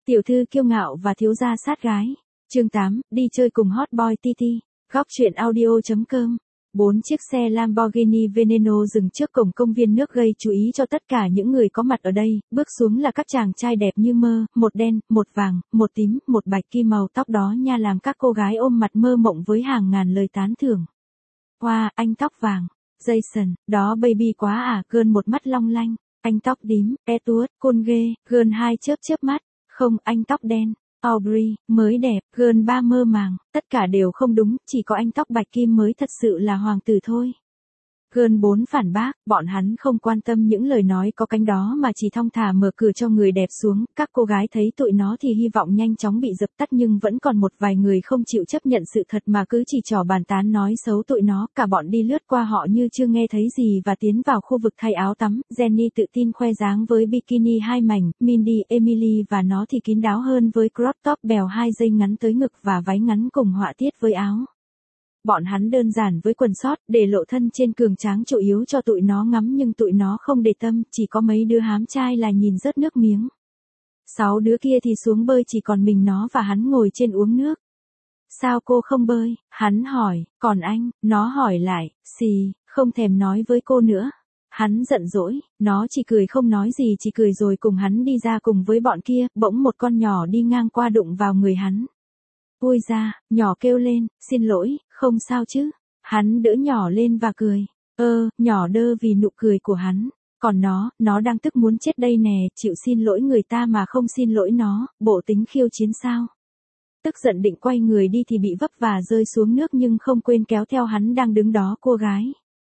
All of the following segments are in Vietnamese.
Tiểu thư kiêu ngạo và thiếu gia sát gái. Chương 8, đi chơi cùng hot boy TT. Góc truyện audio.com. 4 chiếc xe Lamborghini Veneno dừng trước cổng công viên nước gây chú ý cho tất cả những người có mặt ở đây. Bước xuống là các chàng trai đẹp như mơ, một đen, một vàng, một tím, một bạch kim, màu tóc đó nha làm các cô gái ôm mặt mơ mộng với hàng ngàn lời tán thưởng. Wow, anh tóc vàng. Jason, đó baby quá à, Girl một mắt long lanh. Anh tóc tím, Edward, côn ghê, Girl hai chớp mắt. Không, anh tóc đen. Aubrey, mới đẹp, Girl ba mơ màng, tất cả đều không đúng, chỉ có anh tóc bạch kim mới thật sự là hoàng tử thôi. Girl 4 phản bác, bọn hắn không quan tâm những lời nói có cánh đó mà chỉ thong thả mở cửa cho người đẹp xuống, các cô gái thấy tụi nó thì hy vọng nhanh chóng bị dập tắt nhưng vẫn còn một vài người không chịu chấp nhận sự thật mà cứ chỉ trỏ bàn tán nói xấu tụi nó, cả bọn đi lướt qua họ như chưa nghe thấy gì và tiến vào khu vực thay áo tắm, Jenny tự tin khoe dáng với bikini 2 mảnh, Mindy, Emily và nó thì kín đáo hơn với crop top bèo 2 dây ngắn tới ngực và váy ngắn cùng họa tiết với áo. Bọn hắn đơn giản với quần sót, để lộ thân trên cường tráng chủ yếu cho tụi nó ngắm nhưng tụi nó không để tâm, chỉ có mấy đứa hám trai là nhìn rớt nước miếng. 6 đứa kia thì xuống bơi chỉ còn mình nó và hắn ngồi trên uống nước. Sao cô không bơi? Hắn hỏi, còn anh, nó hỏi lại, xì, không thèm nói với cô nữa. Hắn giận dỗi, nó chỉ cười không nói gì chỉ cười rồi cùng hắn đi ra cùng với bọn kia, bỗng một con nhỏ đi ngang qua đụng vào người hắn. Ui ra, nhỏ kêu lên, xin lỗi, không sao chứ. Hắn đỡ nhỏ lên và cười. Nhỏ đơ vì nụ cười của hắn. Còn nó đang tức muốn chết đây nè, chịu xin lỗi người ta mà không xin lỗi nó, bộ tính khiêu chiến sao. Tức giận định quay người đi thì bị vấp và rơi xuống nước nhưng không quên kéo theo hắn đang đứng đó cô gái.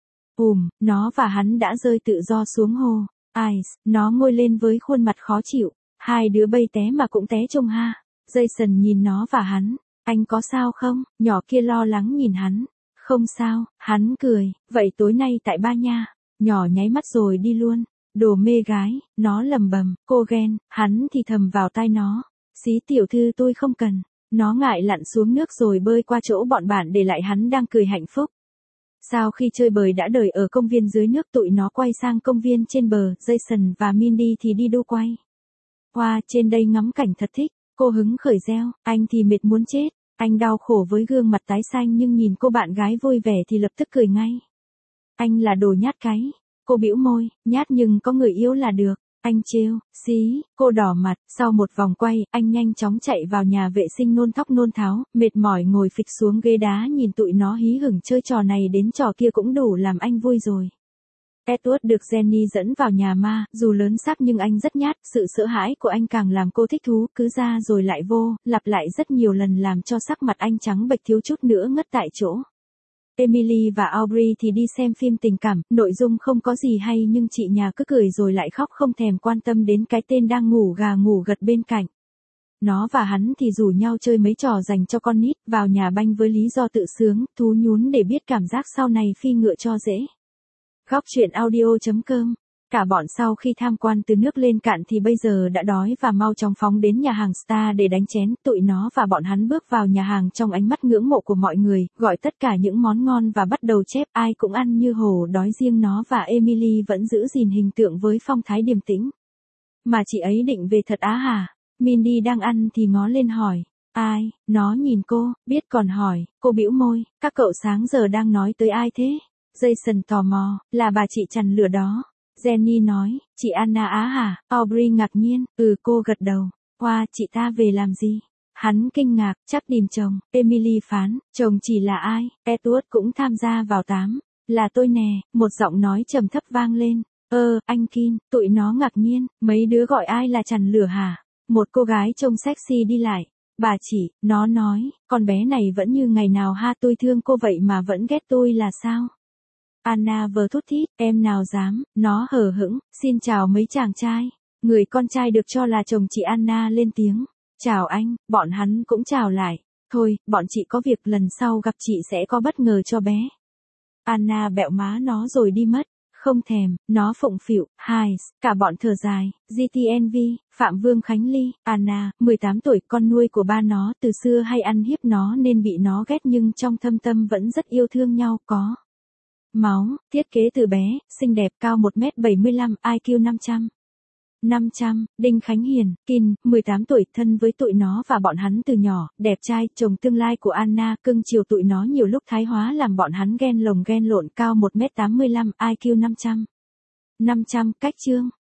Nó và hắn đã rơi tự do xuống hồ. Ice, nó ngồi lên với khuôn mặt khó chịu. Hai đứa bay té mà cũng té trông ha. Jason nhìn nó và hắn. Anh có sao không? Nhỏ kia lo lắng nhìn hắn. Không sao, hắn cười. Vậy tối nay tại ba nha. Nhỏ nháy mắt rồi đi luôn. Đồ mê gái, nó lầm bầm. Cô ghen, hắn thì thầm vào tai nó. Xí tiểu thư tôi không cần. Nó ngại lặn xuống nước rồi bơi qua chỗ bọn bạn để lại hắn đang cười hạnh phúc. Sau khi chơi bời đã đời ở công viên dưới nước tụi nó quay sang công viên trên bờ, Jason và Mindy thì đi đu quay. Wow, trên đây ngắm cảnh thật thích. Cô hứng khởi reo, anh thì mệt muốn chết. Anh đau khổ với gương mặt tái xanh nhưng nhìn cô bạn gái vui vẻ thì lập tức cười ngay. Anh là đồ nhát cái. Cô bĩu môi, nhát nhưng có người yêu là được. Anh trêu, xí, cô đỏ mặt, sau một vòng quay, anh nhanh chóng chạy vào nhà vệ sinh nôn thóc nôn tháo, mệt mỏi ngồi phịch xuống ghế đá nhìn tụi nó hí hửng chơi trò này đến trò kia cũng đủ làm anh vui rồi. Edward được Jenny dẫn vào nhà ma, dù lớn xác nhưng anh rất nhát, sự sợ hãi của anh càng làm cô thích thú, cứ ra rồi lại vô, lặp lại rất nhiều lần làm cho sắc mặt anh trắng bệch thiếu chút nữa ngất tại chỗ. Emily và Aubrey thì đi xem phim tình cảm, nội dung không có gì hay nhưng chị nhà cứ cười rồi lại khóc không thèm quan tâm đến cái tên đang ngủ gà ngủ gật bên cạnh. Nó và hắn thì rủ nhau chơi mấy trò dành cho con nít, vào nhà banh với lý do tự sướng, thú nhún để biết cảm giác sau này phi ngựa cho dễ. Góc truyện audio.com. Cả bọn sau khi tham quan từ nước lên cạn thì bây giờ đã đói và mau chóng phóng đến nhà hàng Star để đánh chén. Tụi nó và bọn hắn bước vào nhà hàng trong ánh mắt ngưỡng mộ của mọi người, gọi tất cả những món ngon và bắt đầu chép, ai cũng ăn như hổ đói, riêng nó và Emily vẫn giữ gìn hình tượng với phong thái điềm tĩnh. Mà chị ấy định về thật á hả? Mindy đang ăn thì ngó lên hỏi. Ai? Nó nhìn cô, biết còn hỏi, cô bĩu môi, các cậu sáng giờ đang nói tới ai thế? Jason tò mò, là bà chị chằn lửa đó. Jenny nói, chị Anna á hả? Aubrey ngạc nhiên, cô gật đầu. Wow, chị ta về làm gì? Hắn kinh ngạc, chắc tìm chồng. Emily phán, chồng chỉ là ai? Edward cũng tham gia vào tám. Là tôi nè, một giọng nói trầm thấp vang lên. Anh Kin, tụi nó ngạc nhiên, mấy đứa gọi ai là chằn lửa hả? Một cô gái trông sexy đi lại. Bà chị, nó nói, con bé này vẫn như ngày nào ha, tôi thương cô vậy mà vẫn ghét tôi là sao? Anna vờ thút thít, em nào dám, nó hờ hững, xin chào mấy chàng trai. Người con trai được cho là chồng chị Anna lên tiếng. Chào anh, bọn hắn cũng chào lại. Thôi, bọn chị có việc, lần sau gặp chị sẽ có bất ngờ cho bé. Anna bẹo má nó rồi đi mất. Không thèm, nó phụng phịu, cả bọn thở dài. GTNV, Phạm Vương Khánh Ly, Anna, 18 tuổi, con nuôi của ba nó, từ xưa hay ăn hiếp nó nên bị nó ghét nhưng trong thâm tâm vẫn rất yêu thương nhau, có máu, thiết kế từ bé, xinh đẹp, cao 1m75, IQ 500. 500, Đinh Khánh Hiền, Kin, 18 tuổi, thân với tụi nó và bọn hắn từ nhỏ, đẹp trai, chồng tương lai của Anna, cưng chiều tụi nó nhiều lúc thái hóa làm bọn hắn ghen lồng ghen lộn, cao 1m85, IQ 500. 500, Cách Chương,